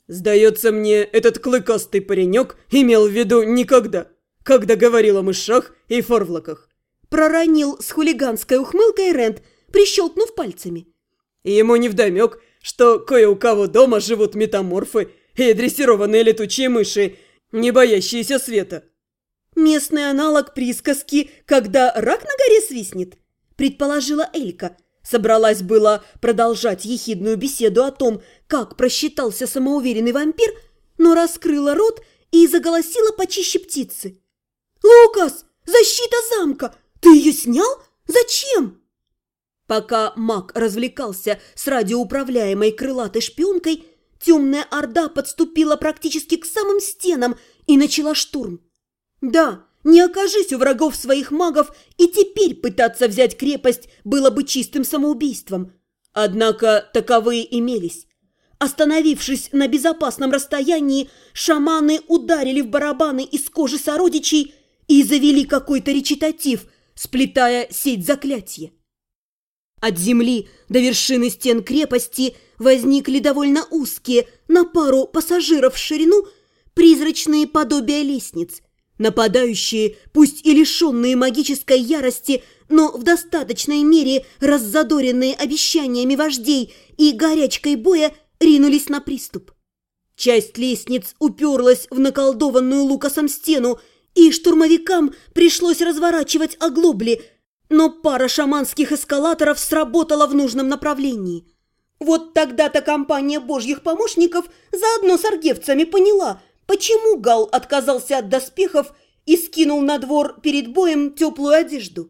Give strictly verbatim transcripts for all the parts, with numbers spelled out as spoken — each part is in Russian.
Сдается мне, этот клыкастый паренек имел в виду никогда, когда говорил о мышах и форвлоках. Проронил с хулиганской ухмылкой Рент, прищелкнув пальцами. Ему невдомек, что кое у кого дома живут метаморфы и дрессированные летучие мыши, не боящиеся света. Местный аналог присказки «когда рак на горе свистнет», предположила Элька. Собралась было продолжать ехидную беседу о том, как просчитался самоуверенный вампир, но раскрыла рот и заголосила почище птицы. «Лукас, защита замка! Ты ее снял? Зачем?» Пока маг развлекался с радиоуправляемой крылатой шпионкой, темная орда подступила практически к самым стенам и начала штурм. Да, не окажись у врагов своих магов, и теперь пытаться взять крепость было бы чистым самоубийством. Однако таковые имелись. Остановившись на безопасном расстоянии, шаманы ударили в барабаны из кожи сородичей и завели какой-то речитатив, сплетая сеть заклятия. От земли до вершины стен крепости возникли довольно узкие, на пару пассажиров в ширину, призрачные подобия лестниц. Нападающие, пусть и лишенные магической ярости, но в достаточной мере раззадоренные обещаниями вождей и горячкой боя, ринулись на приступ. Часть лестниц уперлась в наколдованную Лукасом стену, и штурмовикам пришлось разворачивать оглобли, но пара шаманских эскалаторов сработала в нужном направлении. Вот тогда-то компания божьих помощников заодно с аргевцами поняла, почему Гал отказался от доспехов и скинул на двор перед боем теплую одежду.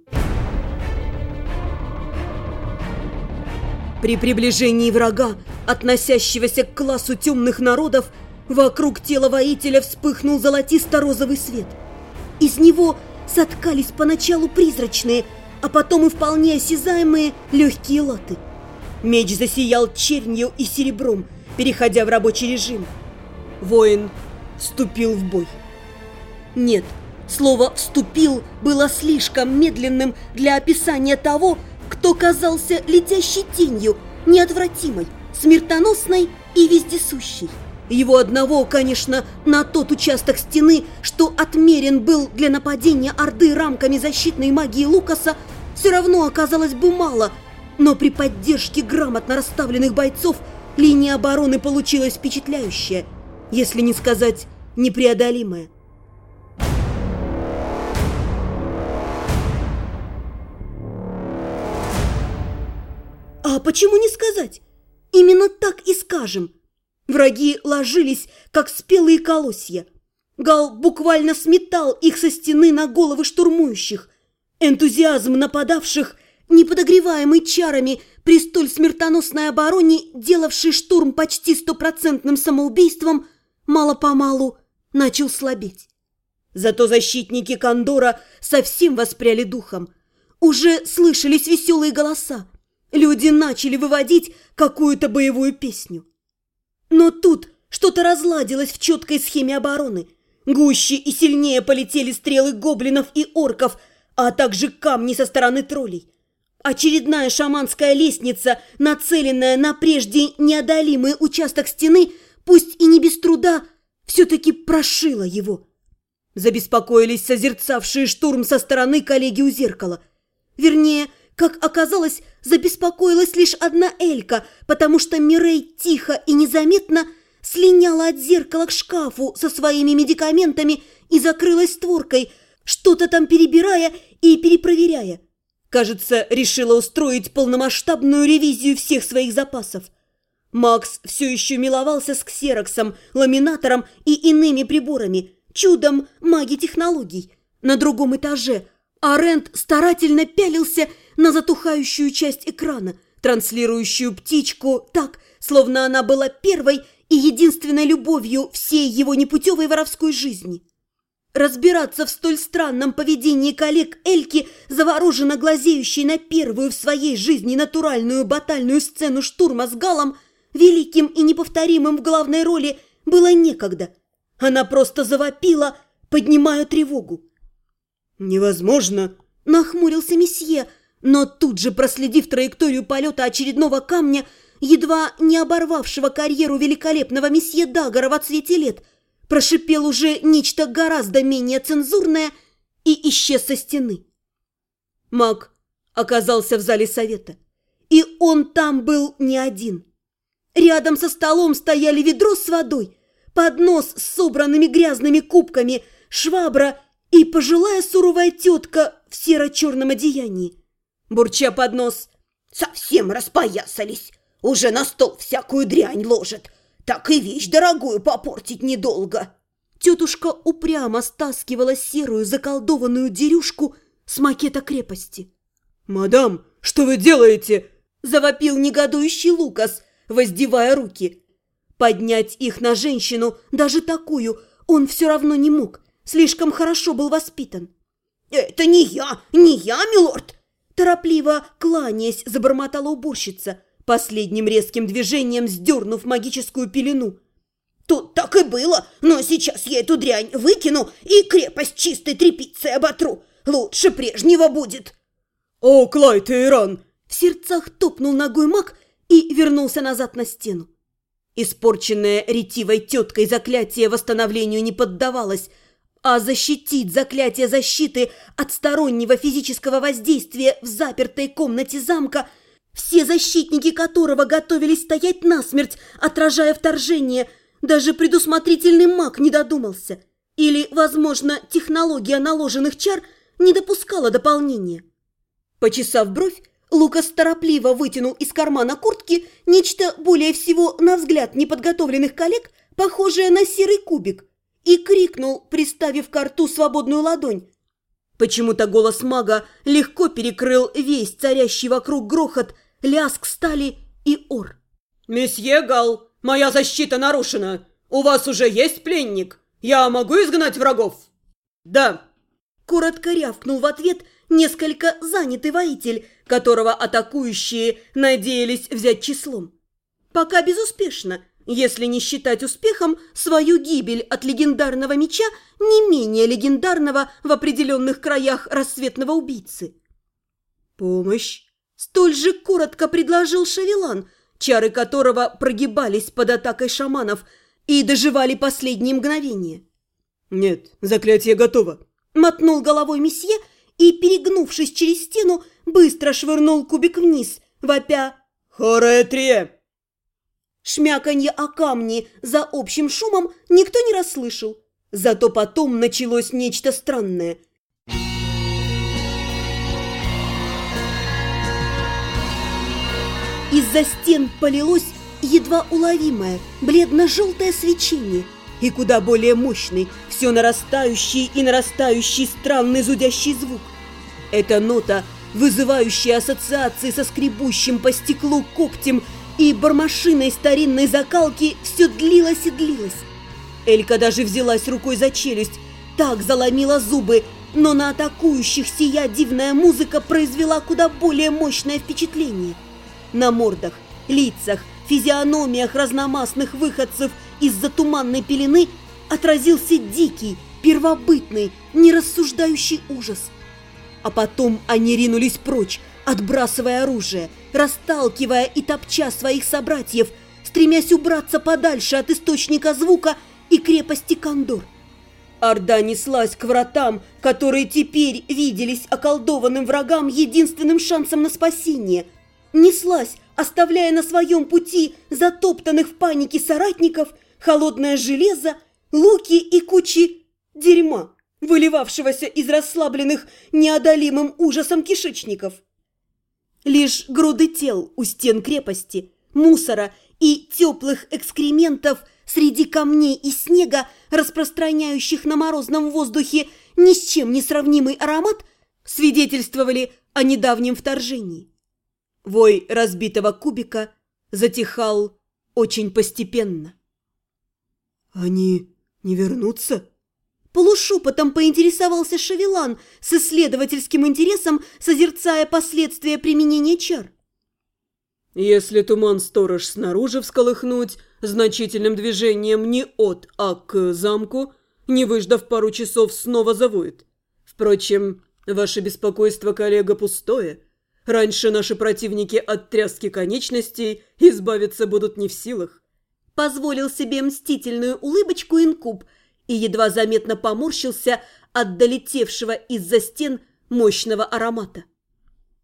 При приближении врага, относящегося к классу темных народов, вокруг тела воителя вспыхнул золотисто-розовый свет. Из него соткались поначалу призрачные, а потом и вполне осязаемые легкие латы. Меч засиял чернью и серебром, переходя в рабочий режим. Воин вступил в бой. Нет, слово «вступил» было слишком медленным для описания того, кто казался летящей тенью, неотвратимой, смертоносной и вездесущей. Его одного, конечно, на тот участок стены, что отмерен был для нападения Орды рамками защитной магии Лукаса, все равно оказалось бы мало, но при поддержке грамотно расставленных бойцов линия обороны получилась впечатляющая, если не сказать непреодолимая. А почему не сказать? Именно так и скажем. Враги ложились, как спелые колосья. Гал буквально сметал их со стены на головы штурмующих. Энтузиазм нападавших, неподогреваемый чарами при столь смертоносной обороне, делавший штурм почти стопроцентным самоубийством, мало-помалу начал слабеть. Зато защитники Кондора совсем воспряли духом. Уже слышались веселые голоса. Люди начали выводить какую-то боевую песню. Но тут что-то разладилось в четкой схеме обороны. Гуще и сильнее полетели стрелы гоблинов и орков, а также камни со стороны троллей. Очередная шаманская лестница, нацеленная на прежде неодолимый участок стены, пусть и не без труда, все-таки прошила его. Забеспокоились созерцавшие штурм со стороны коллеги у зеркала. Вернее, как оказалось, забеспокоилась лишь одна Элька, потому что Мирей тихо и незаметно слиняла от зеркала к шкафу со своими медикаментами и закрылась створкой, что-то там перебирая и перепроверяя. Кажется, решила устроить полномасштабную ревизию всех своих запасов. Макс все еще миловался с ксероксом, ламинатором и иными приборами, чудом маги-технологий, на другом этаже, а Рент старательно пялился на затухающую часть экрана, транслирующую птичку так, словно она была первой и единственной любовью всей его непутевой воровской жизни. Разбираться в столь странном поведении коллег Эльки, завороженно глазеющей на первую в своей жизни натуральную батальную сцену штурма с Галом, великим и неповторимым в главной роли, было некогда. Она просто завопила, поднимая тревогу. «Невозможно!» – нахмурился месье, но тут же, проследив траекторию полета очередного камня, едва не оборвавшего карьеру великолепного месье Дагора во цвете лет, прошипел уже нечто гораздо менее цензурное и исчез со стены. Маг оказался в зале совета, и он там был не один. Рядом со столом стояли ведро с водой, поднос с собранными грязными кубками, швабра и пожилая суровая тетка в серо-черном одеянии. Бурча под нос: «Совсем распоясались, уже на стол всякую дрянь ложат, так и вещь дорогую попортить недолго». Тетушка упрямо стаскивала серую заколдованную дерюшку с макета крепости. «Мадам, что вы делаете?» – завопил негодующий Лукас, воздевая руки. Поднять их на женщину, даже такую, он все равно не мог, слишком хорошо был воспитан. «Это не я, не я, милорд!» Торопливо кланяясь, забормотала уборщица, последним резким движением сдернув магическую пелену. «Тут так и было, но сейчас я эту дрянь выкину и крепость чистой тряпицей оботру. Лучше прежнего будет». «О, Клайд Эйран!» В сердцах топнул ногой маг и вернулся назад на стену. Испорченное ретивой теткой заклятие восстановлению не поддавалось, а защитить заклятие защиты от стороннего физического воздействия в запертой комнате замка, все защитники которого готовились стоять насмерть, отражая вторжение, даже предусмотрительный маг не додумался. Или, возможно, технология наложенных чар не допускала дополнения. Почесав бровь, Лукас торопливо вытянул из кармана куртки нечто более всего, на взгляд неподготовленных коллег, похожее на серый кубик, и крикнул, приставив к рту свободную ладонь. Почему-то голос мага легко перекрыл весь царящий вокруг грохот, лязг стали и ор. «Месье Гал, моя защита нарушена. У вас уже есть пленник? Я могу изгнать врагов?» «Да». Коротко рявкнул в ответ несколько занятый воитель, которого атакующие надеялись взять числом. Пока безуспешно, если не считать успехом свою гибель от легендарного меча, не менее легендарного в определенных краях рассветного убийцы. «Помощь!» – столь же коротко предложил Шавелан, чары которого прогибались под атакой шаманов и доживали последние мгновения. «Нет, заклятие готово», – мотнул головой месье и, перегнувшись через стену, быстро швырнул кубик вниз, вопя «Хоретрие!». Шмяканье о камни за общим шумом никто не расслышал. Зато потом началось нечто странное. Из-за стен полилось едва уловимое бледно-желтое свечение и куда более мощный, все нарастающий и нарастающий странный зудящий звук. Эта нота, вызывающая ассоциации со скребущим по стеклу когтем и бармашиной старинной закалки, все длилась и длилась. Элька даже взялась рукой за челюсть, так заломила зубы, но на атакующих сия дивная музыка произвела куда более мощное впечатление. На мордах, лицах, физиономиях разномастных выходцев из-за туманной пелены отразился дикий, первобытный, нерассуждающий ужас. А потом они ринулись прочь, отбрасывая оружие, расталкивая и топча своих собратьев, стремясь убраться подальше от источника звука и крепости Кондор. Орда неслась к вратам, которые теперь виделись околдованным врагам единственным шансом на спасение. Неслась, оставляя на своем пути затоптанных в панике соратников, холодное железо, луки и кучи дерьма, выливавшегося из расслабленных неодолимым ужасом кишечников. Лишь груды тел у стен крепости, мусора и теплых экскрементов среди камней и снега, распространяющих на морозном воздухе ни с чем не сравнимый аромат, свидетельствовали о недавнем вторжении. Вой разбитого кубика затихал очень постепенно. «Они не вернутся?» Полушепотом поинтересовался Шавелан с исследовательским интересом, созерцая последствия применения чар. «Если туман-сторож снаружи всколыхнуть значительным движением не от, а к замку, не выждав пару часов, снова завоет. Впрочем, ваше беспокойство, коллега, пустое. Раньше наши противники от тряски конечностей избавиться будут не в силах. Позволил себе мстительную улыбочку инкуб и едва заметно поморщился от долетевшего из-за стен мощного аромата.